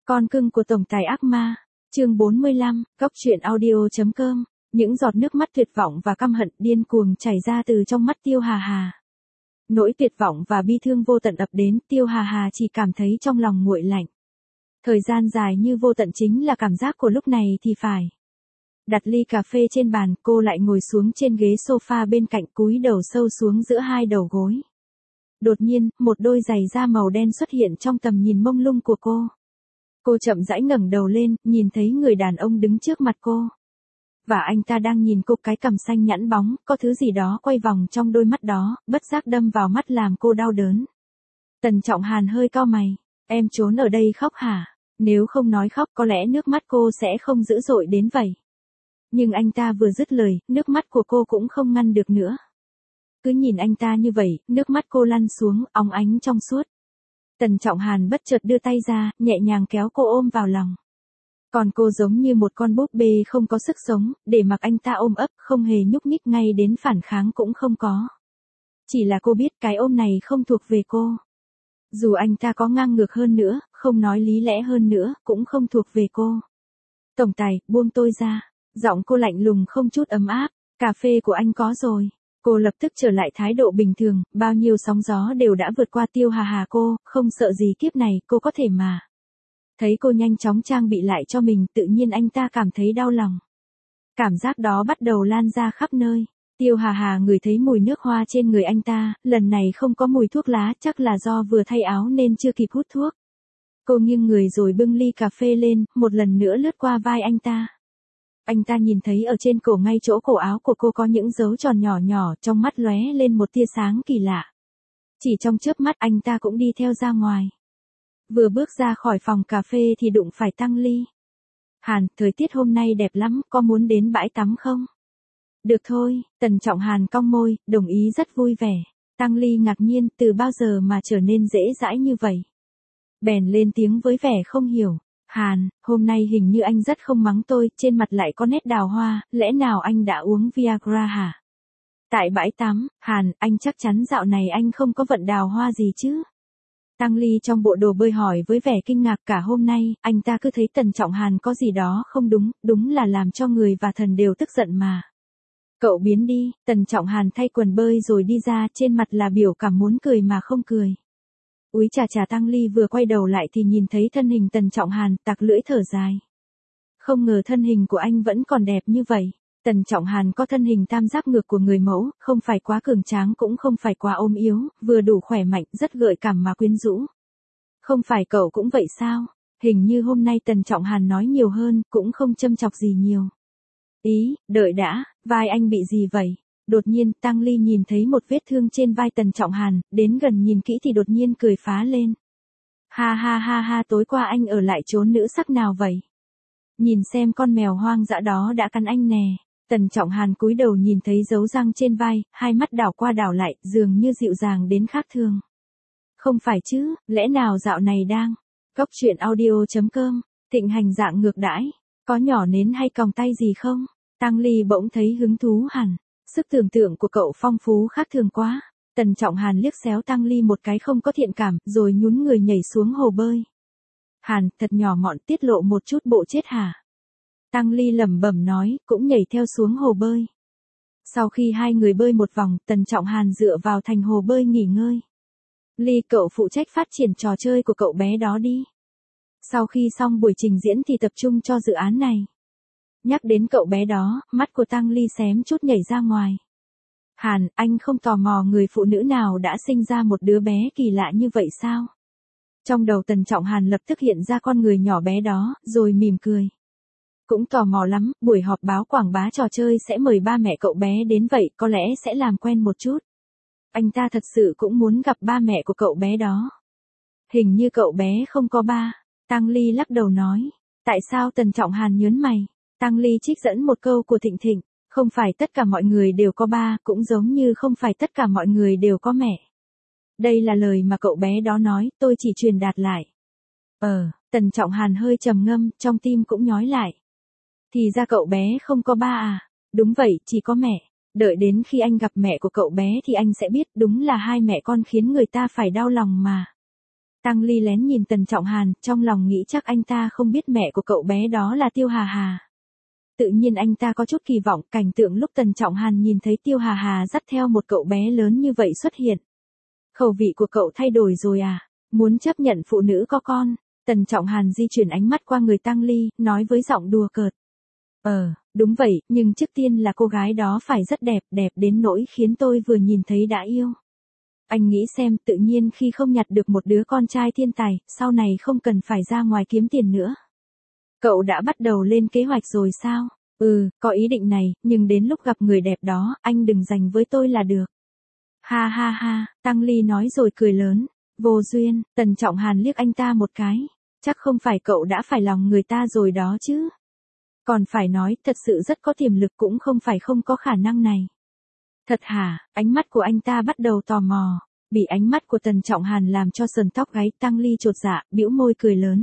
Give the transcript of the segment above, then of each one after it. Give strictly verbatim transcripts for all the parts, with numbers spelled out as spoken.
Con cưng của tổng tài ác ma, chương bốn mươi lăm, góc truyện audio.com, những giọt nước mắt tuyệt vọng và căm hận điên cuồng chảy ra từ trong mắt Tiêu Hà Hà. Nỗi tuyệt vọng và bi thương vô tận ập đến, Tiêu Hà Hà chỉ cảm thấy trong lòng nguội lạnh. Thời gian dài như vô tận chính là cảm giác của lúc này thì phải. Đặt ly cà phê trên bàn, cô lại ngồi xuống trên ghế sofa bên cạnh, cúi đầu sâu xuống giữa hai đầu gối. Đột nhiên, một đôi giày da màu đen xuất hiện trong tầm nhìn mông lung của cô. Cô chậm rãi ngẩng đầu lên, nhìn thấy người đàn ông đứng trước mặt cô. Và anh ta đang nhìn cô, cái cằm xanh nhẵn bóng, có thứ gì đó quay vòng trong đôi mắt đó, bất giác đâm vào mắt làm cô đau đớn. Tần Trọng Hàn hơi cau mày, em trốn ở đây khóc hả? Nếu không nói khóc có lẽ nước mắt cô sẽ không dữ dội đến vậy. Nhưng anh ta vừa dứt lời, nước mắt của cô cũng không ngăn được nữa. Cứ nhìn anh ta như vậy, nước mắt cô lăn xuống, óng ánh trong suốt. Tần Trọng Hàn bất chợt đưa tay ra, nhẹ nhàng kéo cô ôm vào lòng. Còn cô giống như một con búp bê không có sức sống, để mặc anh ta ôm ấp, không hề nhúc nhích, ngay đến phản kháng cũng không có. Chỉ là cô biết cái ôm này không thuộc về cô. Dù anh ta có ngang ngược hơn nữa, không nói lý lẽ hơn nữa, cũng không thuộc về cô. Tổng tài, buông tôi ra. Giọng cô lạnh lùng không chút ấm áp. Cà phê của anh có rồi. Cô lập tức trở lại thái độ bình thường, bao nhiêu sóng gió đều đã vượt qua Tiêu Hà Hà cô, không sợ gì kiếp này, cô có thể mà. Thấy cô nhanh chóng trang bị lại cho mình, tự nhiên anh ta cảm thấy đau lòng. Cảm giác đó bắt đầu lan ra khắp nơi. Tiêu Hà Hà ngửi thấy mùi nước hoa trên người anh ta, lần này không có mùi thuốc lá, chắc là do vừa thay áo nên chưa kịp hút thuốc. Cô nghiêng người rồi bưng ly cà phê lên, một lần nữa lướt qua vai anh ta. Anh ta nhìn thấy ở trên cổ, ngay chỗ cổ áo của cô có những dấu tròn nhỏ nhỏ, trong mắt lóe lên một tia sáng kỳ lạ. Chỉ trong chớp mắt anh ta cũng đi theo ra ngoài. Vừa bước ra khỏi phòng cà phê thì đụng phải Tăng Ly. Hàn, thời tiết hôm nay đẹp lắm, có muốn đến bãi tắm không? Được thôi, Tần Trọng Hàn cong môi, đồng ý rất vui vẻ. Tăng Ly ngạc nhiên, từ bao giờ mà trở nên dễ dãi như vậy? Bèn lên tiếng với vẻ không hiểu. Hàn, hôm nay hình như anh rất không mắng tôi, trên mặt lại có nét đào hoa, lẽ nào anh đã uống Viagra hả? Tại bãi tắm, Hàn, anh chắc chắn dạo này anh không có vận đào hoa gì chứ? Tăng Ly trong bộ đồ bơi hỏi với vẻ kinh ngạc, cả hôm nay, anh ta cứ thấy Tần Trọng Hàn có gì đó không đúng, đúng là làm cho người và thần đều tức giận mà. Cậu biến đi. Tần Trọng Hàn thay quần bơi rồi đi ra, trên mặt là biểu cảm muốn cười mà không cười. Úi chà chà, Tăng Ly vừa quay đầu lại thì nhìn thấy thân hình Tần Trọng Hàn, tặc lưỡi thở dài. Không ngờ thân hình của anh vẫn còn đẹp như vậy. Tần Trọng Hàn có thân hình tam giác ngược của người mẫu, không phải quá cường tráng cũng không phải quá ốm yếu, vừa đủ khỏe mạnh, rất gợi cảm mà quyến rũ. Không phải cậu cũng vậy sao? Hình như hôm nay Tần Trọng Hàn nói nhiều hơn, cũng không châm chọc gì nhiều. Ý, đợi đã, vai anh bị gì vậy? Đột nhiên, Tăng Ly nhìn thấy một vết thương trên vai Tần Trọng Hàn, đến gần nhìn kỹ thì đột nhiên cười phá lên. Ha ha ha ha, tối qua anh ở lại chốn nữ sắc nào vậy? Nhìn xem con mèo hoang dã đó đã cắn anh nè. Tần Trọng Hàn cúi đầu nhìn thấy dấu răng trên vai, hai mắt đảo qua đảo lại, dường như dịu dàng đến khác thường. Không phải chứ, lẽ nào dạo này đang góc truyện audio.com, thịnh hành dạng ngược đãi, có nhỏ nến hay còng tay gì không? Tăng Ly bỗng thấy hứng thú hẳn. Sức tưởng tượng của cậu phong phú khác thường quá. Tần Trọng Hàn liếc xéo Tăng Ly một cái không có thiện cảm, rồi nhún người nhảy xuống hồ bơi. Hàn, thật nhỏ mọn, tiết lộ một chút bộ chết hả? Tăng Ly lẩm bẩm nói, cũng nhảy theo xuống hồ bơi. Sau khi hai người bơi một vòng, Tần Trọng Hàn dựa vào thành hồ bơi nghỉ ngơi. Ly, cậu phụ trách phát triển trò chơi của cậu bé đó đi. Sau khi xong buổi trình diễn thì tập trung cho dự án này. Nhắc đến cậu bé đó, mắt của Tăng Ly xém chút nhảy ra ngoài. Hàn, anh không tò mò người phụ nữ nào đã sinh ra một đứa bé kỳ lạ như vậy sao? Trong đầu Tần Trọng Hàn lập tức hiện ra con người nhỏ bé đó, rồi mỉm cười. Cũng tò mò lắm, buổi họp báo quảng bá trò chơi sẽ mời ba mẹ cậu bé đến vậy, có lẽ sẽ làm quen một chút. Anh ta thật sự cũng muốn gặp ba mẹ của cậu bé đó. Hình như cậu bé không có ba. Tăng Ly lắc đầu nói. Tại sao? Tần Trọng Hàn nhớn mày. Tăng Ly trích dẫn một câu của Thịnh Thịnh, không phải tất cả mọi người đều có ba, cũng giống như không phải tất cả mọi người đều có mẹ. Đây là lời mà cậu bé đó nói, tôi chỉ truyền đạt lại. Ờ, Tần Trọng Hàn hơi trầm ngâm, trong tim cũng nhói lại. Thì ra cậu bé không có ba à? Đúng vậy, chỉ có mẹ. Đợi đến khi anh gặp mẹ của cậu bé thì anh sẽ biết, đúng là hai mẹ con khiến người ta phải đau lòng mà. Tăng Ly lén nhìn Tần Trọng Hàn, trong lòng nghĩ chắc anh ta không biết mẹ của cậu bé đó là Tiêu Hà Hà. Tự nhiên anh ta có chút kỳ vọng, cảnh tượng lúc Tần Trọng Hàn nhìn thấy Tiêu Hà Hà dắt theo một cậu bé lớn như vậy xuất hiện. Khẩu vị của cậu thay đổi rồi à? Muốn chấp nhận phụ nữ có con? Tần Trọng Hàn di chuyển ánh mắt qua người Tăng Ly, nói với giọng đùa cợt. Ờ, đúng vậy, nhưng trước tiên là cô gái đó phải rất đẹp, đẹp đến nỗi khiến tôi vừa nhìn thấy đã yêu. Anh nghĩ xem, tự nhiên khi không nhặt được một đứa con trai thiên tài, sau này không cần phải ra ngoài kiếm tiền nữa. Cậu đã bắt đầu lên kế hoạch rồi sao? Ừ, có ý định này, nhưng đến lúc gặp người đẹp đó, anh đừng giành với tôi là được. Ha ha ha, Tăng Ly nói rồi cười lớn. Vô duyên, Tần Trọng Hàn liếc anh ta một cái. Chắc không phải cậu đã phải lòng người ta rồi đó chứ. Còn phải nói, thật sự rất có tiềm lực, cũng không phải không có khả năng này. Thật hả? Ánh mắt của anh ta bắt đầu tò mò. Bị ánh mắt của Tần Trọng Hàn làm cho sờn tóc gáy, Tăng Ly chột dạ, bĩu môi cười lớn.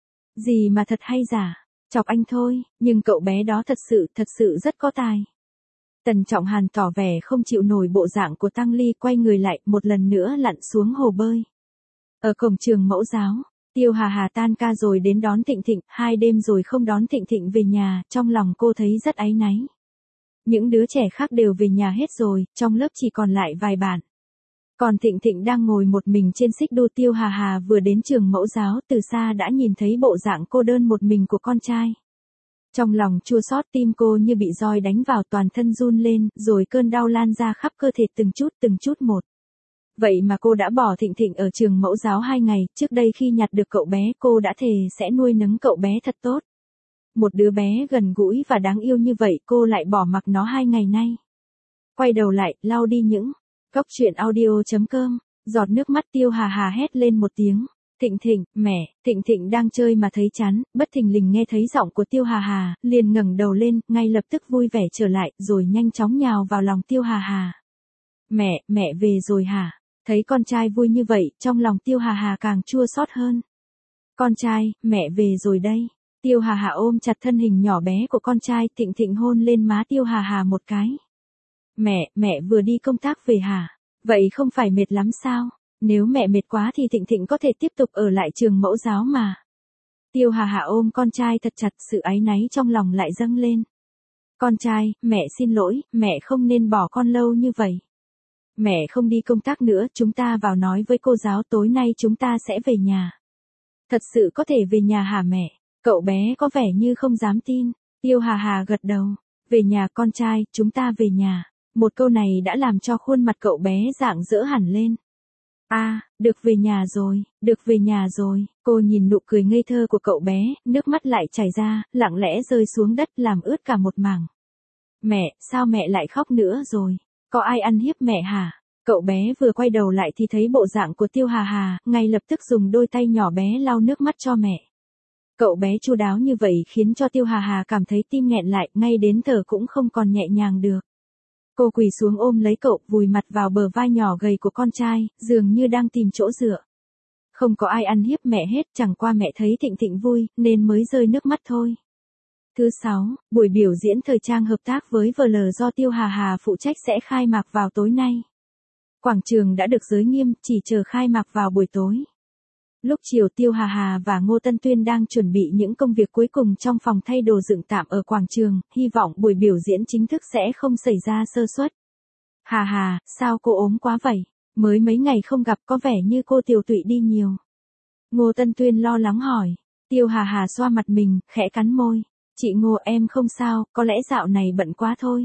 Gì mà thật hay giả? Chọc anh thôi, nhưng cậu bé đó thật sự, thật sự rất có tài. Tần Trọng Hàn tỏ vẻ không chịu nổi bộ dạng của Tăng Ly, quay người lại, một lần nữa lặn xuống hồ bơi. Ở cổng trường mẫu giáo, Tiêu Hà Hà tan ca rồi đến đón Thịnh Thịnh, hai đêm rồi không đón Thịnh Thịnh về nhà, trong lòng cô thấy rất áy náy. Những đứa trẻ khác đều về nhà hết rồi, trong lớp chỉ còn lại vài bạn. Còn Thịnh Thịnh đang ngồi một mình trên xích đu. Tiêu Hà Hà vừa đến trường mẫu giáo, từ xa đã nhìn thấy bộ dạng cô đơn một mình của con trai. Trong lòng chua xót, tim cô như bị roi đánh vào, toàn thân run lên, rồi cơn đau lan ra khắp cơ thể từng chút từng chút một. Vậy mà cô đã bỏ Thịnh Thịnh ở trường mẫu giáo hai ngày, trước đây khi nhặt được cậu bé cô đã thề sẽ nuôi nấng cậu bé thật tốt. Một đứa bé gần gũi và đáng yêu như vậy cô lại bỏ mặc nó hai ngày nay. Quay đầu lại, lau đi những góc truyện audio chấm com, giọt nước mắt. Tiêu Hà Hà hét lên một tiếng. Thịnh Thịnh, mẹ. Thịnh Thịnh đang chơi mà thấy chán, bất thình lình nghe thấy giọng của Tiêu Hà Hà, liền ngẩng đầu lên, ngay lập tức vui vẻ trở lại, rồi nhanh chóng nhào vào lòng Tiêu Hà Hà. Mẹ, mẹ về rồi hả? Thấy con trai vui như vậy, trong lòng Tiêu Hà Hà càng chua xót hơn. Con trai, mẹ về rồi đây. Tiêu Hà Hà ôm chặt thân hình nhỏ bé của con trai, Thịnh Thịnh hôn lên má Tiêu Hà Hà một cái. Mẹ, mẹ vừa đi công tác về hả? Vậy không phải mệt lắm sao? Nếu mẹ mệt quá thì Thịnh Thịnh có thể tiếp tục ở lại trường mẫu giáo mà. Tiêu Hà Hà ôm con trai thật chặt, sự áy náy trong lòng lại dâng lên. Con trai, mẹ xin lỗi, mẹ không nên bỏ con lâu như vậy. Mẹ không đi công tác nữa, chúng ta vào nói với cô giáo tối nay chúng ta sẽ về nhà. Thật sự có thể về nhà hả mẹ? Cậu bé có vẻ như không dám tin. Tiêu Hà Hà gật đầu. Về nhà con trai, chúng ta về nhà. Một câu này đã làm cho khuôn mặt cậu bé rạng rỡ hẳn lên. A, à, được về nhà rồi, được về nhà rồi. Cô nhìn nụ cười ngây thơ của cậu bé, nước mắt lại chảy ra, lặng lẽ rơi xuống đất làm ướt cả một mảng. Mẹ, sao mẹ lại khóc nữa rồi? Có ai ăn hiếp mẹ hả? Cậu bé vừa quay đầu lại thì thấy bộ dạng của Tiêu Hà Hà, ngay lập tức dùng đôi tay nhỏ bé lau nước mắt cho mẹ. Cậu bé chu đáo như vậy khiến cho Tiêu Hà Hà cảm thấy tim nghẹn lại, ngay đến thở cũng không còn nhẹ nhàng được. Cô quỳ xuống ôm lấy cậu, vùi mặt vào bờ vai nhỏ gầy của con trai, dường như đang tìm chỗ dựa. Không có ai ăn hiếp mẹ hết, chẳng qua mẹ thấy Thịnh Thịnh vui, nên mới rơi nước mắt thôi. Thứ sáu, buổi biểu diễn thời trang hợp tác với vê lờ do Tiêu Hà Hà phụ trách sẽ khai mạc vào tối nay. Quảng trường đã được giới nghiêm, chỉ chờ khai mạc vào buổi tối. Lúc chiều Tiêu Hà Hà và Ngô Tân Tuyên đang chuẩn bị những công việc cuối cùng trong phòng thay đồ dựng tạm ở quảng trường, hy vọng buổi biểu diễn chính thức sẽ không xảy ra sơ suất. Hà Hà, sao cô ốm quá vậy? Mới mấy ngày không gặp có vẻ như cô tiều tụy đi nhiều. Ngô Tân Tuyên lo lắng hỏi. Tiêu Hà Hà xoa mặt mình, khẽ cắn môi. Chị Ngô em không sao, có lẽ dạo này bận quá thôi.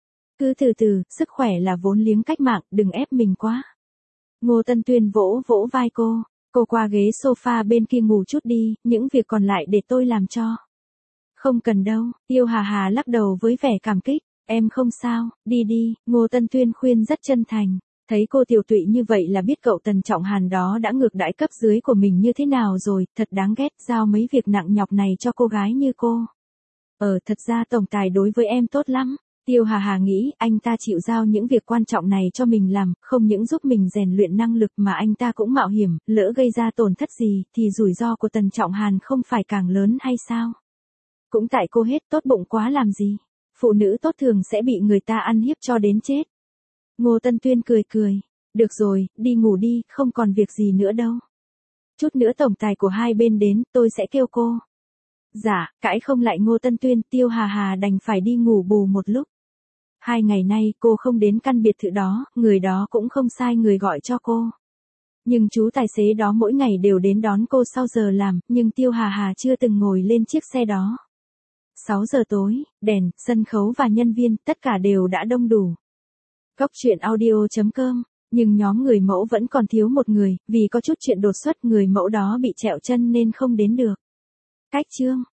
Cứ từ từ, sức khỏe là vốn liếng cách mạng, đừng ép mình quá. Ngô Tân Tuyên vỗ vỗ vai cô. Cô qua ghế sofa bên kia ngủ chút đi, những việc còn lại để tôi làm cho. Không cần đâu, Tiêu Hà Hà lắc đầu với vẻ cảm kích. Em không sao, đi đi, Ngô Tân Tuyên khuyên rất chân thành. Thấy cô tiều tụy như vậy là biết cậu Tần Trọng Hàn đó đã ngược đãi cấp dưới của mình như thế nào rồi, thật đáng ghét, giao mấy việc nặng nhọc này cho cô gái như cô. Ờ, thật ra tổng tài đối với em tốt lắm. Tiêu Hà Hà nghĩ anh ta chịu giao những việc quan trọng này cho mình làm, không những giúp mình rèn luyện năng lực mà anh ta cũng mạo hiểm, lỡ gây ra tổn thất gì, thì rủi ro của Tần Trọng Hàn không phải càng lớn hay sao? Cũng tại cô hết, tốt bụng quá làm gì? Phụ nữ tốt thường sẽ bị người ta ăn hiếp cho đến chết. Ngô Tân Tuyên cười cười. Được rồi, đi ngủ đi, không còn việc gì nữa đâu. chút nữa tổng tài của hai bên đến, tôi sẽ kêu cô. Dạ, cãi không lại Ngô Tân Tuyên, Tiêu Hà Hà đành phải đi ngủ bù một lúc. Hai ngày nay cô không đến căn biệt thự đó, người đó cũng không sai người gọi cho cô. Nhưng chú tài xế đó mỗi ngày đều đến đón cô sau giờ làm, nhưng Tiêu Hà Hà chưa từng ngồi lên chiếc xe đó. sáu giờ tối, đèn, sân khấu và nhân viên, tất cả đều đã đông đủ. Cốc truyện audio chấm com, nhưng nhóm người mẫu vẫn còn thiếu một người, vì có chút chuyện đột xuất người mẫu đó bị trẹo chân nên không đến được. Cách chương